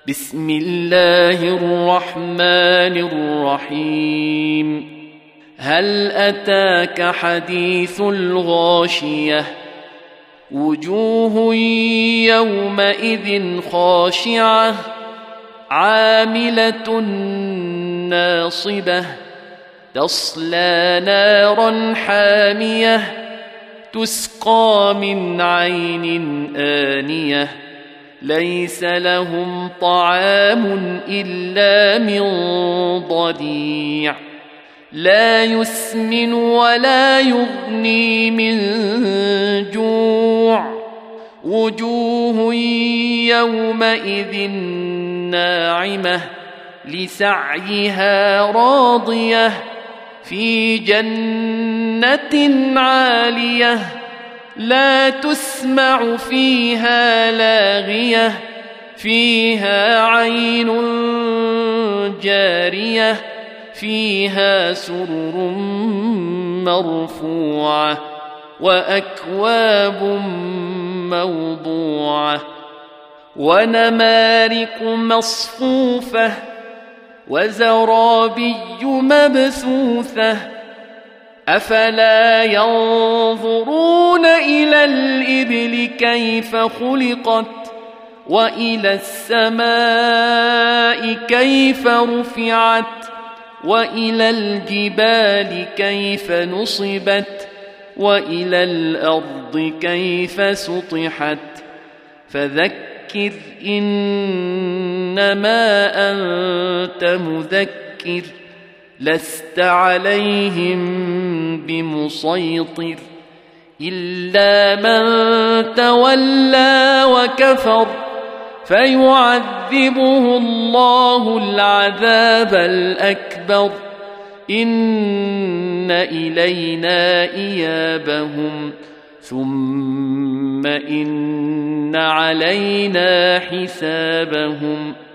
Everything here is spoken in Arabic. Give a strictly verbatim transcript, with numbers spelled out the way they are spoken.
بسم الله الرحمن الرحيم. هل أتاك حديث الغاشية؟ وجوه يومئذ خاشعة عاملة ناصبة تصلى نارا حامية تسقى من عين آنية ليس لهم طعام إلا من ضريع لا يسمن ولا يغني من جوع وجوه يومئذ ناعمة لسعيها راضية في جنة عالية لا تسمع فيها لاغية فيها عين جارية فيها سرر مرفوعة وأكواب موضوعة ونمارق مصفوفة وزرابي مبثوثة أفلا ينظرون إلى الإبل كيف خلقت وإلى السماء كيف رفعت وإلى الجبال كيف نصبت وإلى الأرض كيف سطحت فذكر إنما أنت مذكر لست عليهم بمسيطر إلا من تولى وكفر فيعذبه الله العذاب الأكبر إن إلينا إيابهم ثم إن علينا حسابهم